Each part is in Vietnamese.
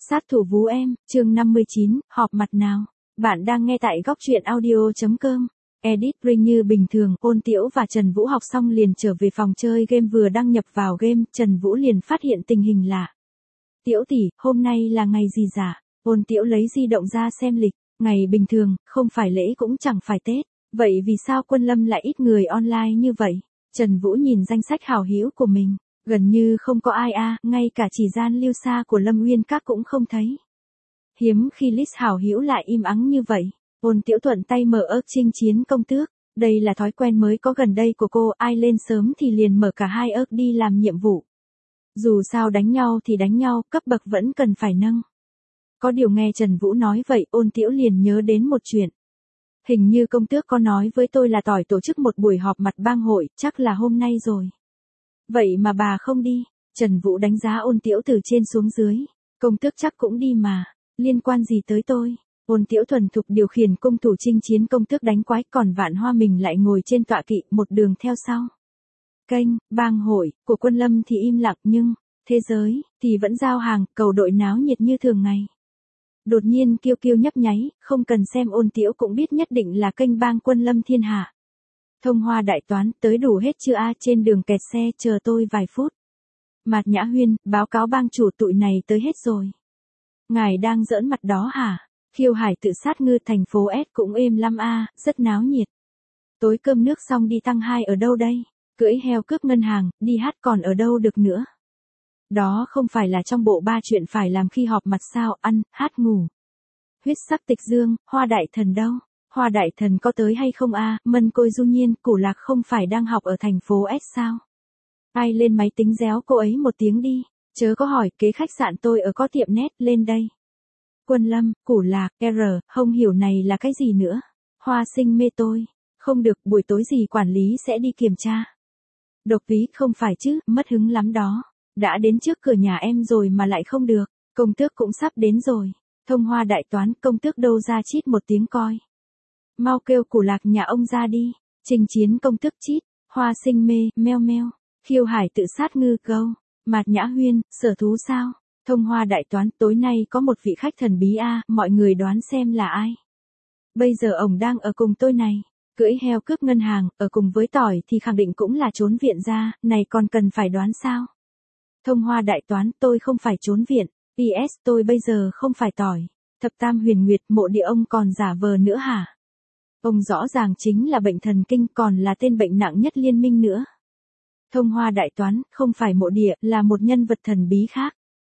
Sát thủ Vú Em, chương 59, họp mặt nào. Bạn đang nghe tại góc truyện audio.com. Edit Ring như bình thường, Ôn Tiễu và Trần Vũ học xong liền trở về phòng chơi game, vừa đăng nhập vào game, Trần Vũ liền phát hiện tình hình lạ. Tiễu tỷ, hôm nay là ngày gì dạ? Ôn Tiễu lấy di động ra xem lịch, ngày bình thường, không phải lễ cũng chẳng phải Tết, vậy vì sao Quân Lâm lại ít người online như vậy? Trần Vũ nhìn danh sách hảo hữu của mình, gần như không có ai ngay cả chỉ gian lưu xa của Lâm Uyên Các cũng không thấy. Hiếm khi list hảo hữu lại im ắng như vậy. Ôn Tiễu thuận tay mở ớt chinh chiến công tước, đây là thói quen mới có gần đây của cô, ai lên sớm thì liền mở cả hai ớt đi làm nhiệm vụ. Dù sao đánh nhau thì đánh nhau, cấp bậc vẫn cần phải nâng. Có điều nghe Trần Vũ nói vậy, Ôn Tiễu liền nhớ đến một chuyện. Hình như công tước có nói với tôi là tỏi tổ chức một buổi họp mặt bang hội, chắc là hôm nay rồi. Vậy mà bà không đi. Trần Vũ đánh giá Ôn Tiễu từ trên xuống dưới. Công tước chắc cũng đi mà, liên quan gì tới tôi? Ôn Tiễu thuần thục điều khiển cung thủ chinh chiến công tước đánh quái, còn Vạn Hoa mình lại ngồi trên tọa kỵ một đường theo sau. Kênh bang hội của Quân Lâm thì im lặng, nhưng thế giới thì vẫn giao hàng, cầu đội náo nhiệt như thường ngày. Đột nhiên Kiêu Kiêu nhấp nháy, không cần xem Ôn Tiễu cũng biết nhất định là kênh bang Quân Lâm thiên hạ. Thông Hoa đại toán, tới đủ hết chưa trên đường kẹt xe, chờ tôi vài phút. Mạt Nhã Huyên, báo cáo bang chủ tụi này tới hết rồi. Ngài đang giỡn mặt đó hả? Khiêu Hải tự sát ngư, thành phố S cũng êm lắm rất náo nhiệt. Tối cơm nước xong đi tăng 2 ở đâu đây? Cưỡi heo cướp ngân hàng, đi hát còn ở đâu được nữa? Đó không phải là trong bộ 3 chuyện phải làm khi họp mặt sao? Ăn, hát, ngủ. Huyết sắc tịch dương, Hoa đại thần đâu? Hoa đại thần có tới hay không Mân Côi Du Nhiên, Củ Lạc không phải đang học ở thành phố S sao? Ai lên máy tính réo cô ấy một tiếng đi, chớ có hỏi, kế khách sạn tôi ở có tiệm net, lên đây. Quân Lâm, Củ Lạc, không hiểu này là cái gì nữa. Hoa Sinh mê tôi. Không được, buổi tối gì quản lý sẽ đi kiểm tra. Độc Ví, không phải chứ, mất hứng lắm đó. Đã đến trước cửa nhà em rồi mà lại không được. Công tước cũng sắp đến rồi. Thông Hoa đại toán, công tước đâu ra chít một tiếng coi. Mau kêu Củ Lạc nhà ông ra đi. Trình chiến công tước chít. Hoa Sinh mê, meo meo. Khiêu Hải tự sát ngư, câu. Mạt Nhã Huyên, sở thú sao? Thông Hoa đại toán, tối nay có một vị khách thần bí mọi người đoán xem là ai? Bây giờ ổng đang ở cùng tôi này. Cưỡi heo cướp ngân hàng, ở cùng với tỏi thì khẳng định cũng là trốn viện ra, này còn cần phải đoán sao? Thông Hoa đại toán, tôi không phải trốn viện. PS, tôi bây giờ không phải tỏi. Thập Tam Huyền Nguyệt, mộ địa ông còn giả vờ nữa hả? Ông rõ ràng chính là bệnh thần kinh, còn là tên bệnh nặng nhất liên minh nữa. Thông Hoa đại toán, không phải mộ địa, là một nhân vật thần bí khác.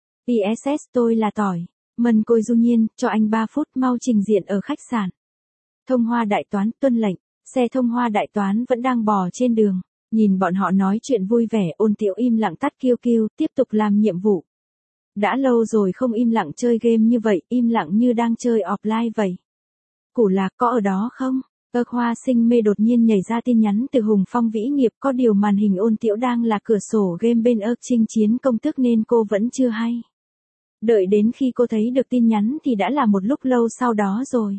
PSS, tôi là tỏi. Mân Côi Du Nhiên, cho anh 3 phút, mau trình diện ở khách sạn. Thông Hoa đại toán, tuân lệnh. Xe Thông Hoa đại toán vẫn đang bò trên đường. Nhìn bọn họ nói chuyện vui vẻ, Ôn Tiễu im lặng tắt Kiêu Kiêu, tiếp tục làm nhiệm vụ. Đã lâu rồi không im lặng chơi game như vậy, im lặng như đang chơi offline vậy. Củ Lạc có ở đó không? Hoa Sinh mê đột nhiên nhảy ra tin nhắn từ Hùng Phong Vĩ Nghiệp, có điều màn hình Ôn Tiễu đang là cửa sổ game bên chinh chiến công tước nên cô vẫn chưa hay. Đợi đến khi cô thấy được tin nhắn thì đã là một lúc lâu sau đó rồi.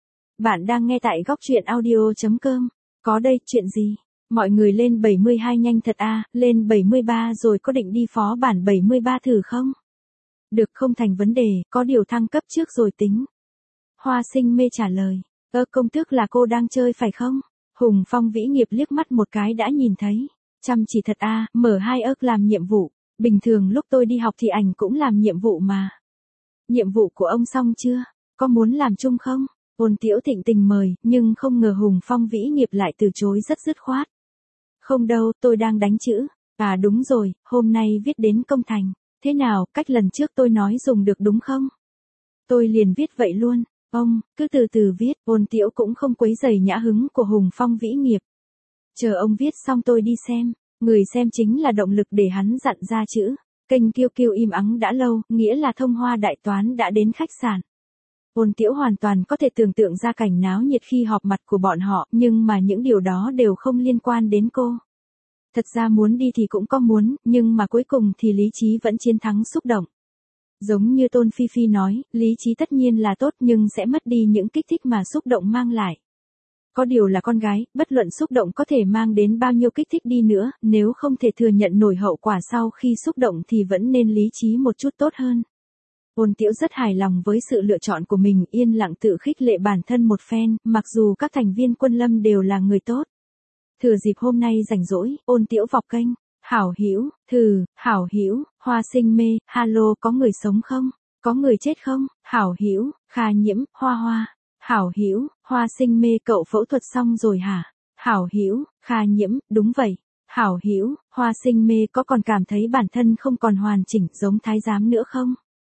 Bạn đang nghe tại góc truyện audio.com. Có đây, chuyện gì? Mọi người lên 72 nhanh thật lên 73 rồi, có định đi phó bản 73 thử không? Được, không thành vấn đề, có điều thăng cấp trước rồi tính. Hoa Sinh mê trả lời. Công tước là cô đang chơi phải không? Hùng Phong Vĩ Nghiệp liếc mắt một cái đã nhìn thấy. Chăm chỉ thật mở 2 làm nhiệm vụ. Bình thường lúc tôi đi học thì ảnh cũng làm nhiệm vụ mà. Nhiệm vụ của ông xong chưa? Có muốn làm chung không? Ôn Tiễu thịnh tình mời, nhưng không ngờ Hùng Phong Vĩ Nghiệp lại từ chối rất dứt khoát. Không đâu, tôi đang đánh chữ. Đúng rồi, hôm nay viết đến công thành. Thế nào, cách lần trước tôi nói dùng được đúng không? Tôi liền viết vậy luôn. Ông, cứ từ từ viết. Ôn Tiễu cũng không quấy rầy nhã hứng của Hùng Phong Vĩ Nghiệp. Chờ ông viết xong tôi đi xem. Người xem chính là động lực để hắn dặn ra chữ. Kênh Kiêu Kiêu im ắng đã lâu, nghĩa là Thông Hoa đại toán đã đến khách sạn. Ôn Tiễu hoàn toàn có thể tưởng tượng ra cảnh náo nhiệt khi họp mặt của bọn họ, nhưng mà những điều đó đều không liên quan đến cô. Thật ra muốn đi thì cũng có muốn, nhưng mà cuối cùng thì lý trí vẫn chiến thắng xúc động. Giống như Tôn Phi Phi nói, lý trí tất nhiên là tốt nhưng sẽ mất đi những kích thích mà xúc động mang lại. Có điều là con gái, bất luận xúc động có thể mang đến bao nhiêu kích thích đi nữa, nếu không thể thừa nhận nổi hậu quả sau khi xúc động thì vẫn nên lý trí một chút tốt hơn. Ôn Tiễu rất hài lòng với sự lựa chọn của mình, yên lặng tự khích lệ bản thân một phen, mặc dù các thành viên Quân Lâm đều là người tốt. Thừa dịp hôm nay rảnh rỗi, Ôn Tiễu vọc kênh. Hảo Hữu, Hảo Hữu, Hoa Sinh Mê, Halo, có người sống không? Có người chết không? Hảo Hữu, Kha Nhiễm, Hoa Hoa. Hảo Hữu, Hoa Sinh Mê, cậu phẫu thuật xong rồi hả? Hảo Hữu, Kha Nhiễm, đúng vậy. Hảo Hữu, Hoa Sinh Mê, có còn cảm thấy bản thân không còn hoàn chỉnh giống thái giám nữa không?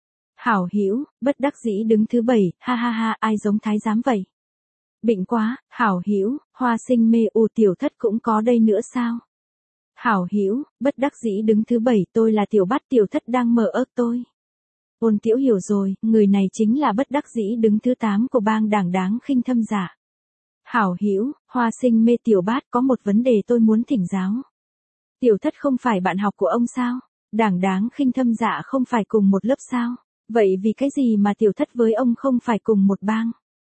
Hảo Hữu, bất đắc dĩ đứng thứ 7, ha ha ha, ai giống thái giám vậy? Bệnh quá. Hảo Hữu, Hoa Sinh Mê, Tiểu Thất cũng có đây nữa sao? Hảo Hữu, bất đắc dĩ đứng thứ 7, tôi là Tiểu Bát, Tiểu Thất đang mở ớt tôi. Ôn Tiễu hiểu rồi, người này chính là bất đắc dĩ đứng thứ 8 của bang đảng đáng khinh thâm giả. Hảo Hữu, Hoa Sinh Mê, Tiểu Bát, có một vấn đề tôi muốn thỉnh giáo. Tiểu Thất không phải bạn học của ông sao? Đảng đáng khinh thâm dạ không phải cùng một lớp sao? Vậy vì cái gì mà Tiểu Thất với ông không phải cùng một bang?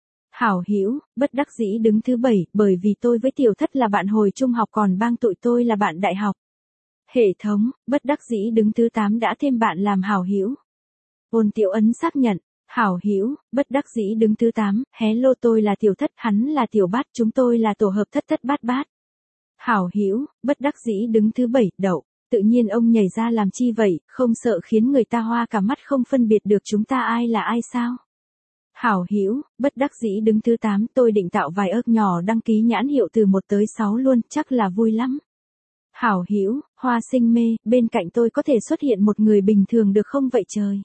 Hảo Hữu, bất đắc dĩ đứng thứ 7, bởi vì tôi với Tiểu Thất là bạn hồi trung học còn bang tụi tôi là bạn đại học. Hệ thống, bất đắc dĩ đứng thứ 8 đã thêm bạn làm Hảo Hữu. Ôn Tiễu ấn xác nhận. Hảo Hữu, bất đắc dĩ đứng thứ 8, hello, tôi là Tiểu Thất, hắn là Tiểu Bát, chúng tôi là tổ hợp thất thất bát bát. Hảo Hữu, bất đắc dĩ đứng thứ 7, đậu. Tự nhiên ông nhảy ra làm chi vậy, không sợ khiến người ta hoa cả mắt không phân biệt được chúng ta ai là ai sao? Hảo Hữu, bất đắc dĩ đứng thứ 8, tôi định tạo vài ớt nhỏ đăng ký nhãn hiệu từ 1 tới 6 luôn, chắc là vui lắm. Hảo Hữu, Hoa Sinh Mê, bên cạnh tôi có thể xuất hiện một người bình thường được không vậy trời?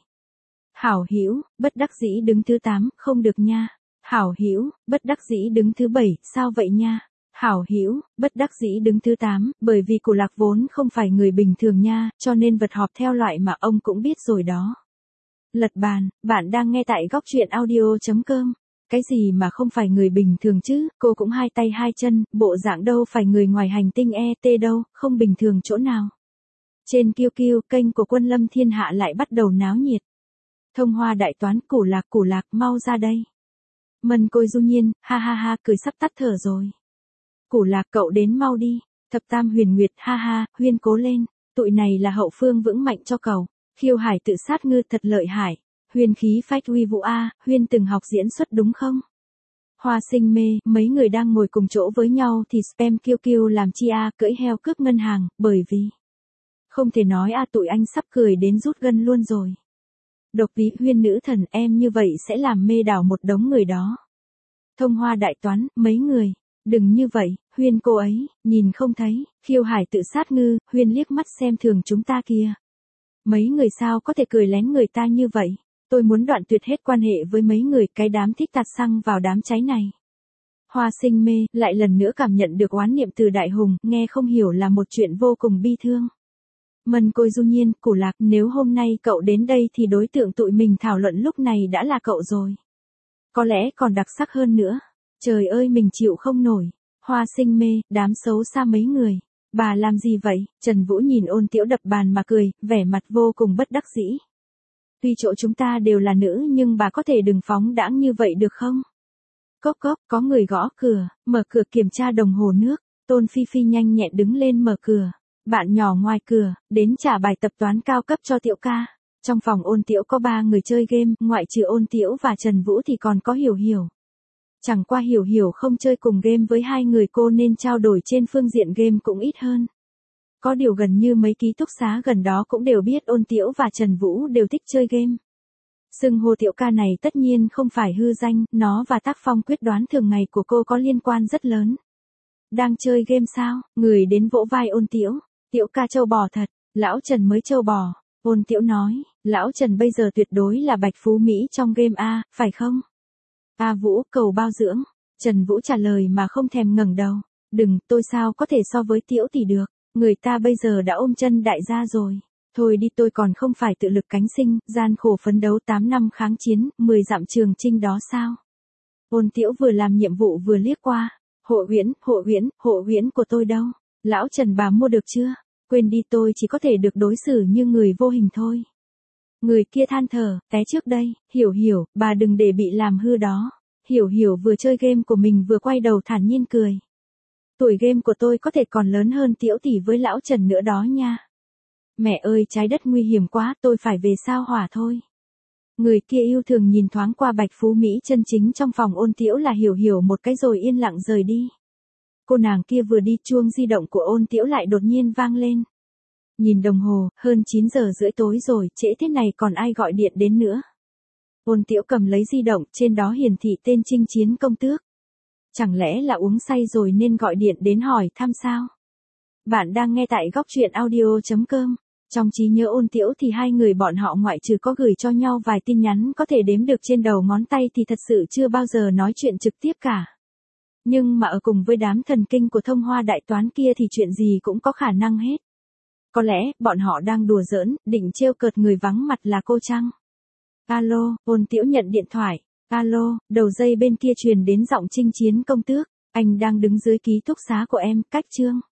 Hảo Hữu, bất đắc dĩ đứng thứ 8, không được nha. Hảo Hữu, bất đắc dĩ đứng thứ 7, sao vậy nha? Hảo Hữu, bất đắc dĩ đứng thứ 8, bởi vì Củ Lạc vốn không phải người bình thường nha, cho nên vật họp theo loại mà ông cũng biết rồi đó. Lật bàn, bạn đang nghe tại góc truyện audio.com. Cái gì mà không phải người bình thường chứ, cô cũng hai tay hai chân, bộ dạng đâu phải người ngoài hành tinh ET đâu, không bình thường chỗ nào. Trên QQ, kênh của Quân Lâm Thiên Hạ lại bắt đầu náo nhiệt. Thông Hoa đại toán, Củ Lạc, mau ra đây. Mân Côi Du Nhiên, ha ha ha, cười sắp tắt thở rồi. Củ Lạc, cậu đến mau đi. Thập Tam Huyền Nguyệt, ha ha, Huyên cố lên, tụi này là hậu phương vững mạnh cho cậu. Khiêu Hải tự sát ngư thật lợi hại. Huyên khí phách uy vũ a, Huyên từng học diễn xuất đúng không? Hoa Sinh Mê, mấy người đang ngồi cùng chỗ với nhau thì spam QQ làm chi a, cưỡi heo cướp ngân hàng, bởi vì không thể nói a, tụi anh sắp cười đến rút gân luôn rồi. Độc Ví Huyên nữ thần, em như vậy sẽ làm mê đảo một đống người đó. Thông Hoa đại toán, mấy người, đừng như vậy, Huyên cô ấy, nhìn không thấy, Khiêu Hải tự sát ngư, Huyên liếc mắt xem thường chúng ta kìa. Mấy người sao có thể cười lén người ta như vậy? Tôi muốn đoạn tuyệt hết quan hệ với mấy người, cái đám thích tạt xăng vào đám cháy này. Hoa Sinh Mê, lại lần nữa cảm nhận được oán niệm từ Đại Hùng, nghe không hiểu là một chuyện vô cùng bi thương. Mân Côi Du Nhiên, Củ Lạc, nếu hôm nay cậu đến đây thì đối tượng tụi mình thảo luận lúc này đã là cậu rồi. Có lẽ còn đặc sắc hơn nữa. Trời ơi, mình chịu không nổi. Hoa Sinh Mê, đám xấu xa mấy người. Bà làm gì vậy? Trần Vũ nhìn Ôn Tiễu đập bàn mà cười, vẻ mặt vô cùng bất đắc dĩ. Tuy chỗ chúng ta đều là nữ nhưng bà có thể đừng phóng đãng như vậy được không? Cốc cốc, có người gõ cửa, mở cửa kiểm tra đồng hồ nước. Tôn Phi Phi nhanh nhẹn đứng lên mở cửa. Bạn nhỏ ngoài cửa, đến trả bài tập toán cao cấp cho Tiễu ca. Trong phòng Ôn Tiễu có 3 người chơi game, ngoại trừ Ôn Tiễu và Trần Vũ thì còn có Hiểu Hiểu. Chẳng qua Hiểu Hiểu không chơi cùng game với hai người cô nên trao đổi trên phương diện game cũng ít hơn. Có điều gần như mấy ký túc xá gần đó cũng đều biết Ôn Tiễu và Trần Vũ đều thích chơi game. Xưng hô Tiễu ca này tất nhiên không phải hư danh, nó và tác phong quyết đoán thường ngày của cô có liên quan rất lớn. Đang chơi game sao? Người đến vỗ vai Ôn Tiễu. Tiễu ca trâu bò thật, lão Trần mới trâu bò. Ôn Tiễu nói, lão Trần bây giờ tuyệt đối là bạch phú Mỹ trong game A, phải không? A Vũ, cầu bao dưỡng. Trần Vũ trả lời mà không thèm ngẩng đầu. Đừng, tôi sao có thể so với Tiễu tỷ được. Người ta bây giờ đã ôm chân đại gia rồi. Thôi đi, tôi còn không phải tự lực cánh sinh, gian khổ phấn đấu 8 năm kháng chiến, 10 dặm trường chinh đó sao? Ôn Tiễu vừa làm nhiệm vụ vừa liếc qua. Hộ huyễn của tôi đâu? Lão Trần bà mua được chưa? Quên đi, tôi chỉ có thể được đối xử như người vô hình thôi. Người kia than thở, té trước đây, Hiểu Hiểu, bà đừng để bị làm hư đó. Hiểu Hiểu vừa chơi game của mình vừa quay đầu thản nhiên cười. Tuổi game của tôi có thể còn lớn hơn Tiễu tỷ với lão Trần nữa đó nha. Mẹ ơi, trái đất nguy hiểm quá, tôi phải về sao Hỏa thôi. Người kia yêu thường nhìn thoáng qua Bạch Phú Mỹ chân chính trong phòng Ôn Tiễu là hiểu hiểu một cái rồi yên lặng rời đi. Cô nàng kia vừa đi chuông di động của Ôn Tiễu lại đột nhiên vang lên. Nhìn đồng hồ, hơn 9 giờ rưỡi tối rồi, trễ thế này còn ai gọi điện đến nữa. Ôn Tiễu cầm lấy di động, trên đó hiển thị tên Chinh Chiến Công Tước. Chẳng lẽ là uống say rồi nên gọi điện đến hỏi thăm sao? Bạn đang nghe tại góc truyện audio.com. Trong trí nhớ Ôn Tiễu thì hai người bọn họ ngoại trừ có gửi cho nhau vài tin nhắn có thể đếm được trên đầu ngón tay thì thật sự chưa bao giờ nói chuyện trực tiếp cả. Nhưng mà ở cùng với đám thần kinh của Thông Hoa đại toán kia thì chuyện gì cũng có khả năng hết. Có lẽ, bọn họ đang đùa giỡn, định trêu cợt người vắng mặt là cô chăng? Alo, Ôn Tiễu nhận điện thoại. Alo, đầu dây bên kia truyền đến giọng Chinh Chiến Công Tước. Anh đang đứng dưới ký túc xá của em, cách Trương.